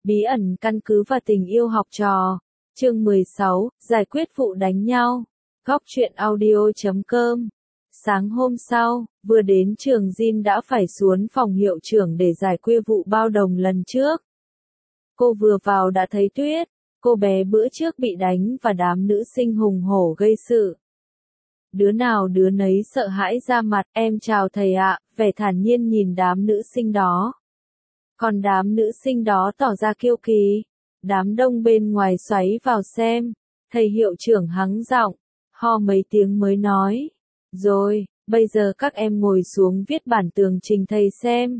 Bí ẩn căn cứ và tình yêu học trò. Chương 16, giải quyết vụ đánh nhau. Góc truyện audio.com. Sáng hôm sau, vừa đến trường Jin đã phải xuống phòng hiệu trưởng để giải quyết vụ bao đồng lần trước. Cô vừa vào đã thấy Tuyết, cô bé bữa trước bị đánh và đám nữ sinh hùng hổ gây sự. Đứa nào đứa nấy sợ hãi ra mặt, em chào thầy ạ, vẻ thản nhiên nhìn đám nữ sinh đó. Còn đám nữ sinh đó tỏ ra kiêu kỳ. Đám đông bên ngoài xoáy vào xem. Thầy hiệu trưởng hắng giọng, ho mấy tiếng mới nói. Rồi, bây giờ các em ngồi xuống viết bản tường trình thầy xem.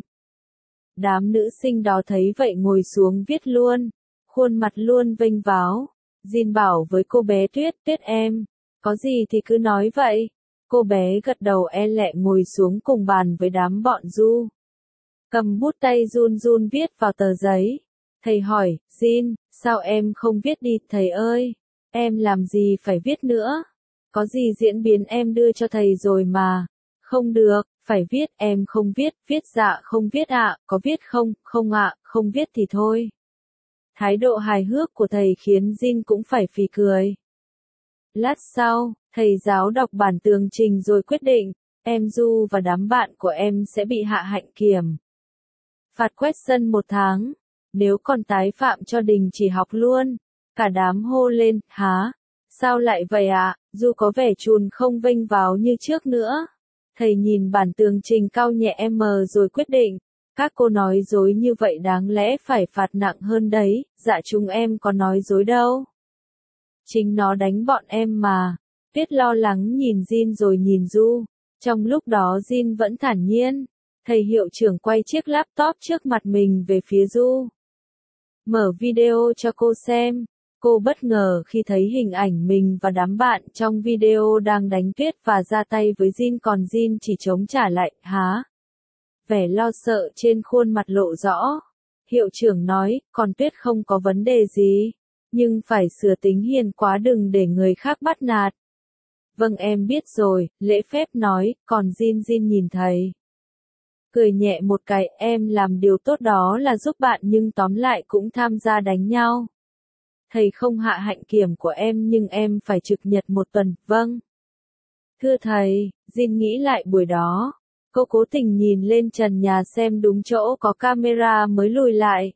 Đám nữ sinh đó thấy vậy ngồi xuống viết luôn. Khuôn mặt luôn vênh váo. Jin bảo với cô bé Tuyết, Tuyết em, có gì thì cứ nói vậy. Cô bé gật đầu e lệ ngồi xuống cùng bàn với đám bọn Du. Cầm bút tay run run viết vào tờ giấy. Thầy hỏi, Jin, sao em không viết đi, thầy ơi? Em làm gì phải viết nữa? Có gì diễn biến em đưa cho thầy rồi mà. Không được, phải viết, em không viết, viết dạ không viết ạ, có viết không, không ạ, không viết thì thôi. Thái độ hài hước của thầy khiến Jin cũng phải phì cười. Lát sau, thầy giáo đọc bản tường trình rồi quyết định, em Du và đám bạn của em sẽ bị hạ hạnh kiểm. Phạt quét sân 1 tháng, nếu còn tái phạm cho đình chỉ học luôn. Cả đám hô lên, hả? Sao lại vậy ạ? Du có vẻ chùn không vênh váo như trước nữa. Thầy nhìn bản tường trình cau nhẹ rồi quyết định, các cô nói dối như vậy đáng lẽ phải phạt nặng hơn đấy, dạ chúng em có nói dối đâu. Chính nó đánh bọn em mà. Tuyết lo lắng nhìn Jin rồi nhìn Du. Trong lúc đó Jin vẫn thản nhiên. Thầy hiệu trưởng quay chiếc laptop trước mặt mình về phía Du. Mở video cho cô xem. Cô bất ngờ khi thấy hình ảnh mình và đám bạn trong video đang đánh Tuyết và ra tay với Jin, còn Jin chỉ chống trả lại, hả? Vẻ lo sợ trên khuôn mặt lộ rõ. Hiệu trưởng nói, còn Tuyết không có vấn đề gì, nhưng phải sửa tính hiền quá, đừng để người khác bắt nạt. Vâng em biết rồi, lễ phép nói, còn Jin nhìn thầy. Cười nhẹ một cái, em làm điều tốt đó là giúp bạn nhưng tóm lại cũng tham gia đánh nhau. Thầy không hạ hạnh kiểm của em nhưng em phải trực nhật 1 tuần, vâng. Thưa thầy, Jin nghĩ lại buổi đó. Cô cố tình nhìn lên trần nhà xem đúng chỗ có camera mới lùi lại.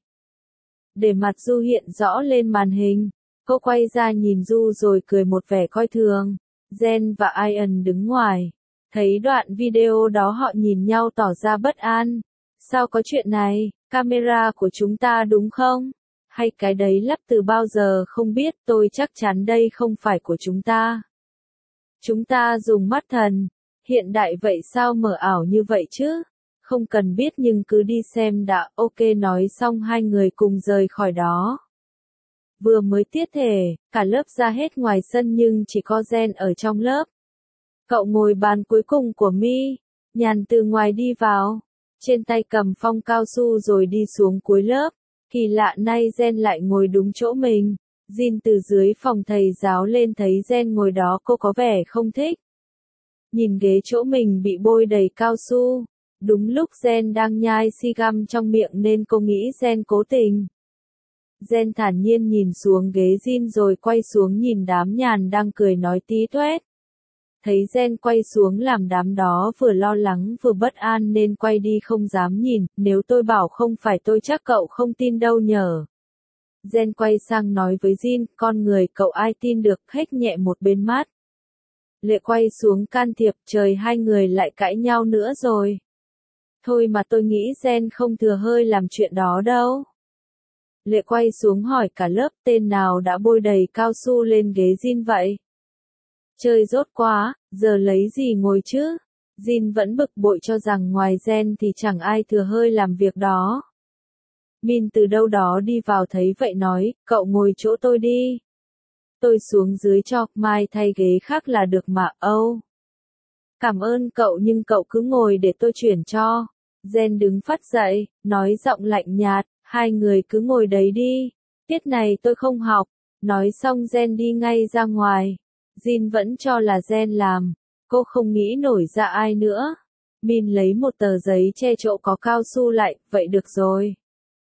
Để mặt Du hiện rõ lên màn hình. Cô quay ra nhìn Du rồi cười một vẻ coi thường. Jen và Ian đứng ngoài. Thấy đoạn video đó họ nhìn nhau tỏ ra bất an. Sao có chuyện này, camera của chúng ta đúng không? Hay cái đấy lắp từ bao giờ không biết, tôi chắc chắn đây không phải của chúng ta. Chúng ta dùng mắt thần. Hiện đại vậy sao mờ ảo như vậy chứ? Không cần biết nhưng cứ đi xem đã, ok nói xong hai người cùng rời khỏi đó. Vừa mới tiết thể, cả lớp ra hết ngoài sân nhưng chỉ có Jen ở trong lớp. Cậu ngồi bàn cuối cùng của Mi, nhàn từ ngoài đi vào, trên tay cầm phong cao su rồi đi xuống cuối lớp. Kỳ lạ nay Jen lại ngồi đúng chỗ mình. Jin từ dưới phòng thầy giáo lên thấy Jen ngồi đó cô có vẻ không thích. Nhìn ghế chỗ mình bị bôi đầy cao su. Đúng lúc Jen đang nhai xi găm trong miệng nên cô nghĩ Jen cố tình. Jen thản nhiên nhìn xuống ghế Jin rồi quay xuống nhìn đám nhàn đang cười nói tí toét. Thấy Jen quay xuống làm đám đó vừa lo lắng vừa bất an nên quay đi không dám nhìn, nếu tôi bảo không phải tôi chắc cậu không tin đâu nhở. Jen quay sang nói với Jin, con người cậu ai tin được, hếch nhẹ một bên mắt. Lệ quay xuống can thiệp, trời hai người lại cãi nhau nữa rồi. Thôi mà tôi nghĩ Jen không thừa hơi làm chuyện đó đâu. Lệ quay xuống hỏi cả lớp, tên nào đã bôi đầy cao su lên ghế Jin vậy? Chơi dốt quá, giờ lấy gì ngồi chứ? Jin vẫn bực bội cho rằng ngoài Jen thì chẳng ai thừa hơi làm việc đó. Min từ đâu đó đi vào thấy vậy nói, cậu ngồi chỗ tôi đi. Tôi xuống dưới cho, mai thay ghế khác là được mà, Âu. Cảm ơn cậu nhưng cậu cứ ngồi để tôi chuyển cho. Jen đứng phắt dậy, nói giọng lạnh nhạt, hai người cứ ngồi đấy đi. Tiết này tôi không học. Nói xong Jen đi ngay ra ngoài. Jin vẫn cho là Jen làm. Cô không nghĩ nổi ra ai nữa. Min lấy một tờ giấy che chỗ có cao su lại, vậy được rồi.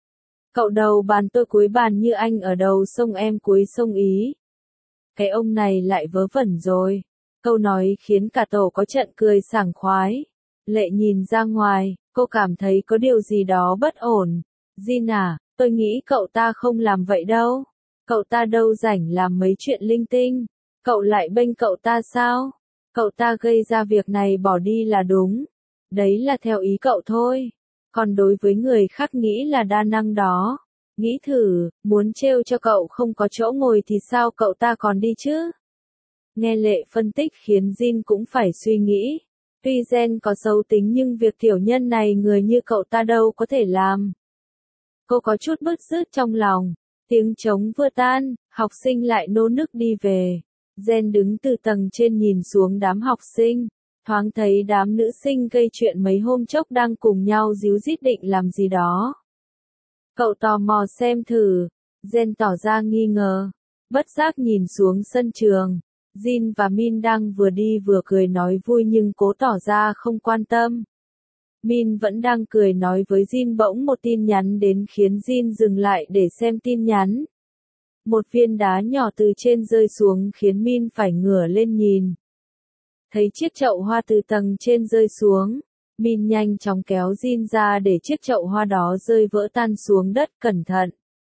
Cậu đầu bàn tôi cuối bàn như anh ở đầu sông em cuối sông Ý. Cái ông này lại vớ vẩn rồi. Câu nói khiến cả tổ có trận cười sảng khoái. Lệ nhìn ra ngoài, cô cảm thấy có điều gì đó bất ổn. Jin à, tôi nghĩ cậu ta không làm vậy đâu. Cậu ta đâu rảnh làm mấy chuyện linh tinh. Cậu lại bênh cậu ta sao? Cậu ta gây ra việc này bỏ đi là đúng. Đấy là theo ý cậu thôi. Còn đối với người khác nghĩ là đa năng đó. Nghĩ thử, muốn trêu cho cậu không có chỗ ngồi thì sao cậu ta còn đi chứ? Nghe Lệ phân tích khiến Jin cũng phải suy nghĩ. Tuy Gen có xấu tính nhưng việc tiểu nhân này người như cậu ta đâu có thể làm. Cô có chút bứt rứt trong lòng. Tiếng trống vừa tan, học sinh lại nô nức đi về. Gen đứng từ tầng trên nhìn xuống đám học sinh. Thoáng thấy đám nữ sinh gây chuyện mấy hôm chốc đang cùng nhau díu dít định làm gì đó. Cậu tò mò xem thử. Gen tỏ ra nghi ngờ. Bất giác nhìn xuống sân trường. Jin và Min đang vừa đi vừa cười nói vui nhưng cố tỏ ra không quan tâm. Min vẫn đang cười nói với Jin bỗng một tin nhắn đến khiến Jin dừng lại để xem tin nhắn. Một viên đá nhỏ từ trên rơi xuống khiến Min phải ngửa lên nhìn. Thấy chiếc chậu hoa từ tầng trên rơi xuống, Min nhanh chóng kéo Jin ra để chiếc chậu hoa đó rơi vỡ tan xuống đất cẩn thận.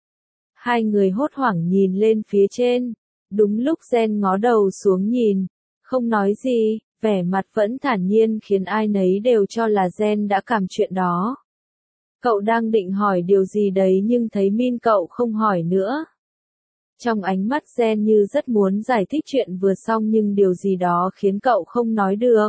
Hai người hốt hoảng nhìn lên phía trên. Đúng lúc Gen ngó đầu xuống nhìn, không nói gì, vẻ mặt vẫn thản nhiên khiến ai nấy đều cho là Gen đã cảm chuyện đó. Cậu đang định hỏi điều gì đấy nhưng thấy Min cậu không hỏi nữa. Trong ánh mắt Gen như rất muốn giải thích chuyện vừa xong nhưng điều gì đó khiến cậu không nói được.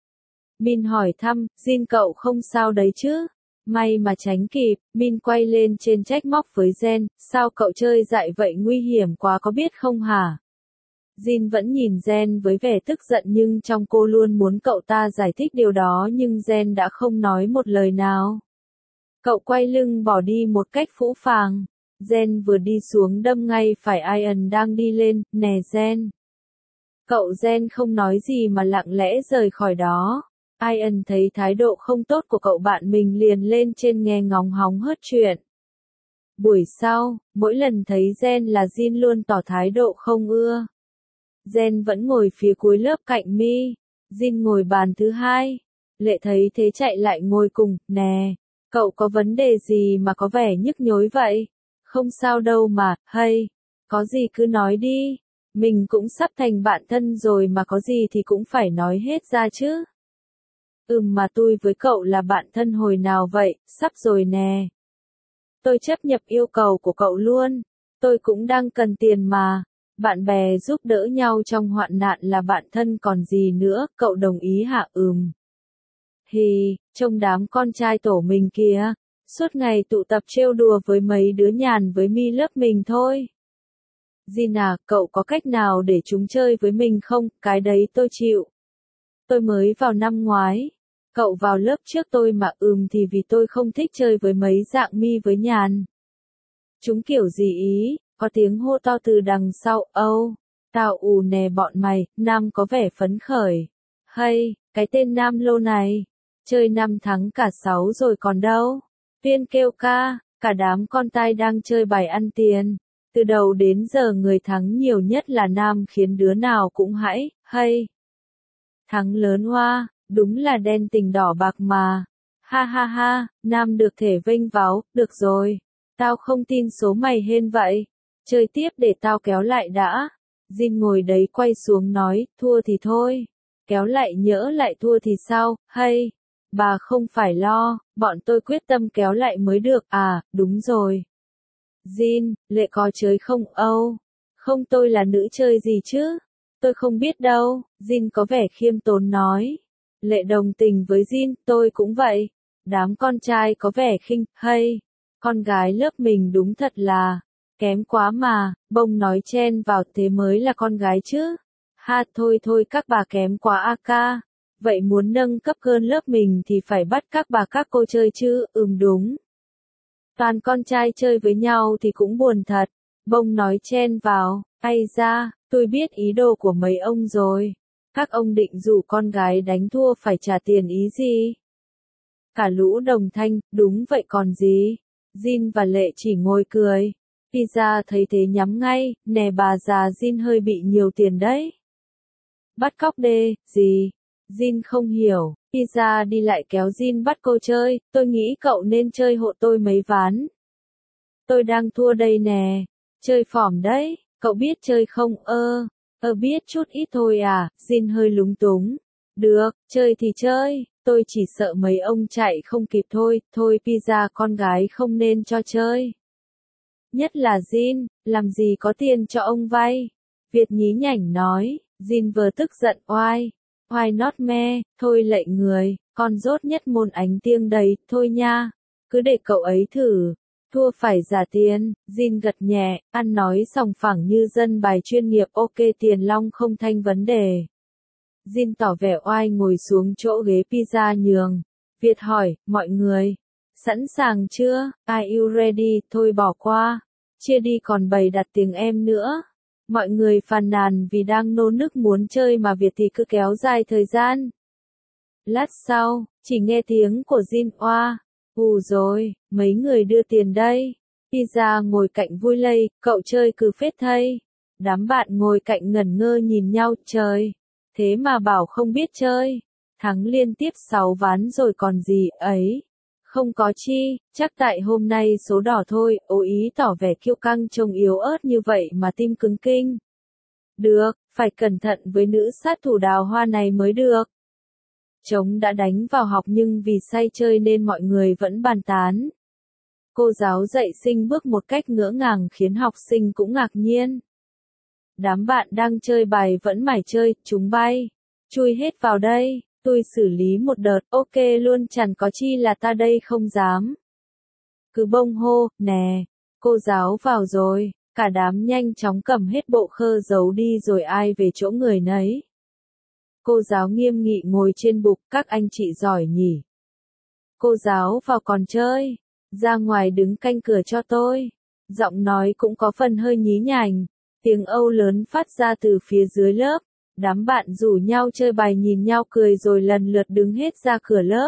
Min hỏi thăm, Jin cậu không sao đấy chứ? May mà tránh kịp, Min quay lên trên trách móc với Gen, sao cậu chơi dại vậy nguy hiểm quá có biết không hả? Jin vẫn nhìn Gen với vẻ tức giận nhưng trong cô luôn muốn cậu ta giải thích điều đó nhưng Gen đã không nói một lời nào. Cậu quay lưng bỏ đi một cách phũ phàng. Gen vừa đi xuống đâm ngay phải Ian đang đi lên, nè Gen. Cậu Gen không nói gì mà lặng lẽ rời khỏi đó. Ian thấy thái độ không tốt của cậu bạn mình liền lên trên nghe ngóng hóng hớt chuyện. Buổi sau, mỗi lần thấy Gen là Jin luôn tỏ thái độ không ưa. Gen vẫn ngồi phía cuối lớp cạnh Mi. Jin ngồi bàn thứ hai. Lệ thấy thế chạy lại ngồi cùng, nè, cậu có vấn đề gì mà có vẻ nhức nhối vậy? Không sao đâu mà, hay, có gì cứ nói đi. Mình cũng sắp thành bạn thân rồi mà có gì thì cũng phải nói hết ra chứ. Mà tôi với cậu là bạn thân hồi nào vậy, sắp rồi nè. Tôi chấp nhận yêu cầu của cậu luôn. Tôi cũng đang cần tiền mà. Bạn bè giúp đỡ nhau trong hoạn nạn là bạn thân còn gì nữa, cậu đồng ý hả? Thì, trông đám con trai tổ mình kìa, suốt ngày tụ tập trêu đùa với mấy đứa nhàn với Mi lớp mình thôi. Gina, cậu có cách nào để chúng chơi với mình không? Cái đấy tôi chịu. Tôi mới vào năm ngoái. Cậu vào lớp trước tôi mà thì vì tôi không thích chơi với mấy dạng Mi với nhàn. Chúng kiểu gì ý? Có tiếng hô to từ đằng sau, tao nè bọn mày, Nam có vẻ phấn khởi. Hay, cái tên Nam Lô này, chơi 5 thắng cả 6 rồi còn đâu. Tuyên kêu ca, cả đám con tai đang chơi bài ăn tiền. Từ đầu đến giờ người thắng nhiều nhất là Nam khiến đứa nào cũng hay. Thắng lớn hoa, đúng là đen tình đỏ bạc mà. Ha ha ha, Nam được thể vênh váo, được rồi. Tao không tin số mày hên vậy. Chơi tiếp để tao kéo lại đã. Jin ngồi đấy quay xuống nói, thua thì thôi. Kéo lại nhỡ lại thua thì sao, hay. Bà không phải lo, bọn tôi quyết tâm kéo lại mới được, đúng rồi. Jin, Lệ có chơi không? Không tôi là nữ chơi gì chứ? Tôi không biết đâu, Jin có vẻ khiêm tốn nói. Lệ đồng tình với Jin, tôi cũng vậy. Đám con trai có vẻ khinh, hay. Con gái lớp mình đúng thật là kém quá mà, bông nói chen vào thế mới là con gái chứ. Ha thôi các bà kém quá ca. Vậy muốn nâng cấp hơn lớp mình thì phải bắt các bà các cô chơi chứ, đúng. Toàn con trai chơi với nhau thì cũng buồn thật. Bông nói chen vào, ai ra, tôi biết ý đồ của mấy ông rồi. Các ông định rủ con gái đánh thua phải trả tiền ý gì? Cả lũ đồng thanh, đúng vậy còn gì. Jin và Lệ chỉ ngồi cười. Pizza thấy thế nhắm ngay, nè bà già Jin hơi bị nhiều tiền đấy. Bắt cóc đê, gì? Jin không hiểu, Pizza đi lại kéo Jin bắt cô chơi, tôi nghĩ cậu nên chơi hộ tôi mấy ván. Tôi đang thua đây nè, chơi phỏm đấy, cậu biết chơi không? Biết chút ít thôi à, Jin hơi lúng túng. Được, chơi thì chơi, tôi chỉ sợ mấy ông chạy không kịp thôi, thôi Pizza con gái không nên cho chơi. Nhất là Jin, làm gì có tiền cho ông vay. Việt nhí nhảnh nói, Jin vừa tức giận oai. Why not me, thôi lệ người, con dốt nhất môn ánh tiếng đấy, thôi nha. Cứ để cậu ấy thử. Thua phải trả tiền, Jin gật nhẹ, ăn nói sòng phẳng như dân bài chuyên nghiệp, ok tiền long không thành vấn đề. Jin tỏ vẻ oai ngồi xuống chỗ ghế pizza nhường. Việt hỏi, mọi người, sẵn sàng chưa? Are you ready? Thôi bỏ qua. Chia đi còn bày đặt tiếng em nữa. Mọi người phàn nàn vì đang nô nức muốn chơi mà Việt thì cứ kéo dài thời gian. Lát sau, chỉ nghe tiếng của Jin oa. Rồi, mấy người đưa tiền đây. Pizza ngồi cạnh vui lây, cậu chơi cứ phết thây. Đám bạn ngồi cạnh ngẩn ngơ nhìn nhau, trời. Thế mà bảo không biết chơi. Thắng liên tiếp 6 ván rồi còn gì ấy. Không có chi, chắc tại hôm nay số đỏ thôi, ố ý tỏ vẻ kiêu căng trông yếu ớt như vậy mà tim cứng kinh. Được, phải cẩn thận với nữ sát thủ đào hoa này mới được. Trống đã đánh vào học nhưng vì say chơi nên mọi người vẫn bàn tán. Cô giáo dạy sinh bước một cách ngỡ ngàng khiến học sinh cũng ngạc nhiên. Đám bạn đang chơi bài vẫn mải chơi, chúng bay. Chui hết vào đây, tôi xử lý một đợt, ok luôn chẳng có chi là ta đây không dám. Cứ bông hô, nè, cô giáo vào rồi, cả đám nhanh chóng cầm hết bộ khơ giấu đi rồi ai về chỗ người nấy. Cô giáo nghiêm nghị ngồi trên bục, các anh chị giỏi nhỉ. Cô giáo vào còn chơi, ra ngoài đứng canh cửa cho tôi. Giọng nói cũng có phần hơi nhí nhảnh, tiếng âu lớn phát ra từ phía dưới lớp. Đám bạn rủ nhau chơi bài nhìn nhau cười rồi lần lượt đứng hết ra cửa lớp.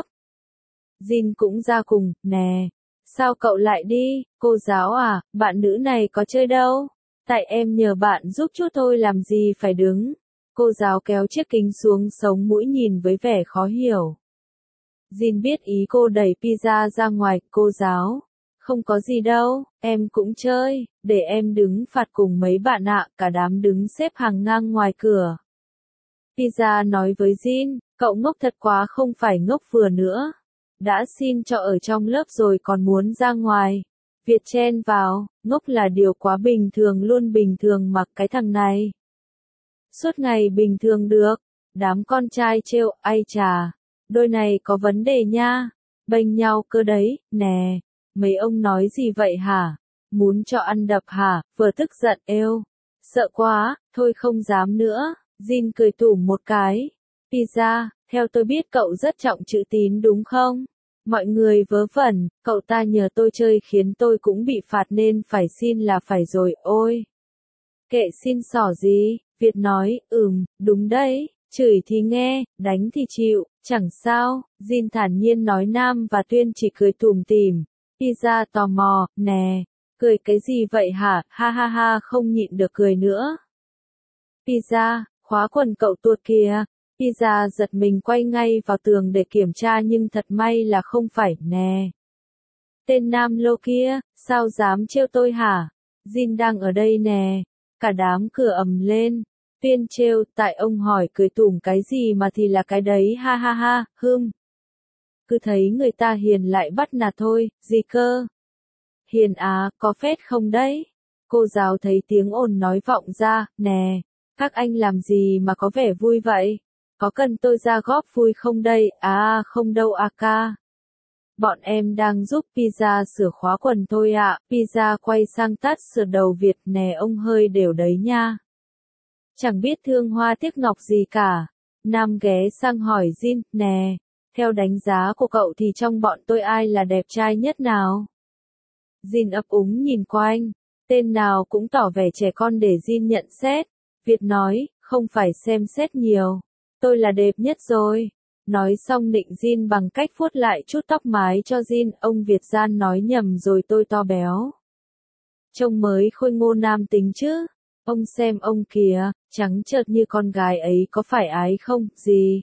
Jin cũng ra cùng, nè. Sao cậu lại đi, cô giáo à, bạn nữ này có chơi đâu. Tại em nhờ bạn giúp chút thôi làm gì phải đứng. Cô giáo kéo chiếc kính xuống sống mũi nhìn với vẻ khó hiểu. Jin biết ý cô đẩy pizza ra ngoài, cô giáo. Không có gì đâu, em cũng chơi, để em đứng phạt cùng mấy bạn ạ, cả đám đứng xếp hàng ngang ngoài cửa. Pizza nói với Jin, cậu ngốc thật quá không phải ngốc vừa nữa. Đã xin cho ở trong lớp rồi còn muốn ra ngoài. Việt chen vào, ngốc là điều quá bình thường luôn bình thường mặc cái thằng này. Suốt ngày bình thường được, đám con trai trêu, ai chà, đôi này có vấn đề nha, bênh nhau cơ đấy, nè, mấy ông nói gì vậy hả, muốn cho ăn đập hả, vừa tức giận êu, sợ quá, thôi không dám nữa, Jin cười tủm một cái, Pizza, theo tôi biết cậu rất trọng chữ tín đúng không? Mọi người vớ vẩn, cậu ta nhờ tôi chơi khiến tôi cũng bị phạt nên phải xin là phải rồi, ôi. Kệ xin xỏ gì, Việt nói, đúng đấy, chửi thì nghe, đánh thì chịu, chẳng sao, Jin thản nhiên nói Nam và Tuyên chỉ cười tủm tỉm. Pizza tò mò, nè, cười cái gì vậy hả, ha ha ha không nhịn được cười nữa. Pizza, khóa quần cậu tuột kìa. Pizza giật mình quay ngay vào tường để kiểm tra nhưng thật may là không phải, nè. Tên nam lô kia, sao dám trêu tôi hả? Jin đang ở đây nè. Cả đám cửa ầm lên. Tuyên trêu, tại ông hỏi cười tủm cái gì mà thì là cái đấy ha ha ha, Cứ thấy người ta hiền lại bắt nạt thôi, gì cơ? Hiền á, có phết không đấy? Cô giáo thấy tiếng ồn nói vọng ra, nè. Các anh làm gì mà có vẻ vui vậy? Có cần tôi ra góp vui không đây? À không đâu ca. Bọn em đang giúp Pizza sửa khóa quần thôi ạ. Pizza quay sang tát sửa đầu Việt, nè ông hơi đều đấy nha. Chẳng biết thương hoa tiếc ngọc gì cả. Nam ghé sang hỏi Jin, nè. Theo đánh giá của cậu thì trong bọn tôi ai là đẹp trai nhất nào? Jin ấp úng nhìn quanh. Tên nào cũng tỏ vẻ trẻ con để Jin nhận xét. Việt nói, không phải xem xét nhiều. Tôi là đẹp nhất rồi. Nói xong định Jin bằng cách vuốt lại chút tóc mái cho Jin, ông Việt gian nói nhầm rồi tôi to béo. Trông mới khôi ngô nam tính chứ. Ông xem ông kìa, trắng trợt như con gái ấy có phải ái không, gì?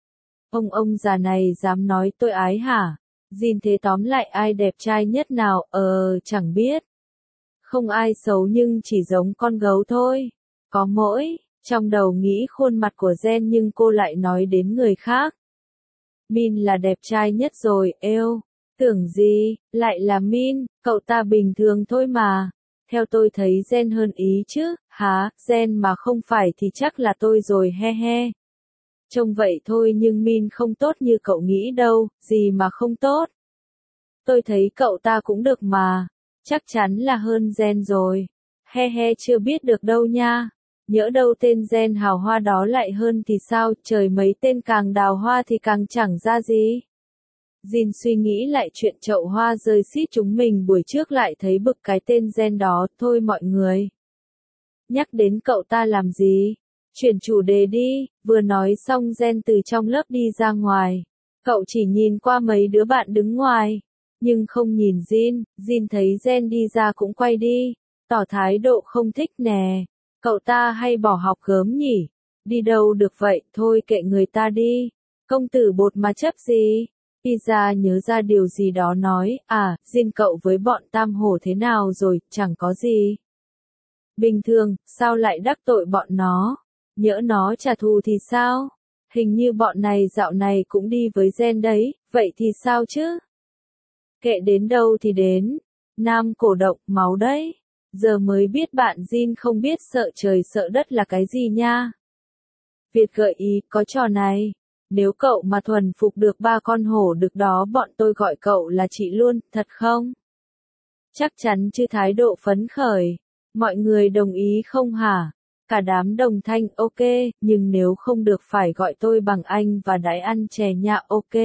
Ông già này dám nói tôi ái hả? Jin thế tóm lại ai đẹp trai nhất nào, chẳng biết. Không ai xấu nhưng chỉ giống con gấu thôi. Có mỗi, trong đầu nghĩ khuôn mặt của Jen nhưng cô lại nói đến người khác. Min là đẹp trai nhất rồi, êu. Tưởng gì, lại là Min, cậu ta bình thường thôi mà. Theo tôi thấy Jen hơn ý chứ, hả, Jen mà không phải thì chắc là tôi rồi he he. Trông vậy thôi nhưng Min không tốt như cậu nghĩ đâu, gì mà không tốt. Tôi thấy cậu ta cũng được mà, chắc chắn là hơn Jen rồi. He he chưa biết được đâu nha. Nhỡ đâu tên Jen hào hoa đó lại hơn thì sao, trời mấy tên càng đào hoa thì càng chẳng ra gì. Jin suy nghĩ lại chuyện chậu hoa rơi xít chúng mình buổi trước lại thấy bực cái tên Jen đó, thôi mọi người. Nhắc đến cậu ta làm gì? Chuyển chủ đề đi, vừa nói xong Jen từ trong lớp đi ra ngoài. Cậu chỉ nhìn qua mấy đứa bạn đứng ngoài, nhưng không nhìn Jin, Jin thấy Jen đi ra cũng quay đi, tỏ thái độ không thích nè. Cậu ta hay bỏ học gớm nhỉ? Đi đâu được vậy, thôi kệ người ta đi. Công tử bột mà chấp gì? Pizza nhớ ra điều gì đó nói, Jin cậu với bọn Tam Hổ thế nào rồi, chẳng có gì. Bình thường, sao lại đắc tội bọn nó? Nhỡ nó trả thù thì sao? Hình như bọn này dạo này cũng đi với Jen đấy, vậy thì sao chứ? Kệ đến đâu thì đến. Nam cổ động, máu đấy. Giờ mới biết bạn Jin không biết sợ trời sợ đất là cái gì nha. Việt gợi ý, có trò này. Nếu cậu mà thuần phục được 3 con hổ đực đó bọn tôi gọi cậu là chị luôn, thật không? Chắc chắn chứ, thái độ phấn khởi. Mọi người đồng ý không hả? Cả đám đồng thanh, ok, nhưng nếu không được phải gọi tôi bằng anh và đãi ăn chè nha, ok.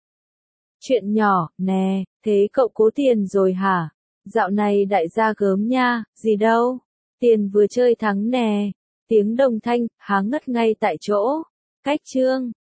Chuyện nhỏ, nè, thế cậu cố tiền rồi hả? Dạo này đại gia gớm nha, gì đâu. Tiền vừa chơi thắng nè. Tiếng đồng thanh, há ngất ngay tại chỗ. Cách chương.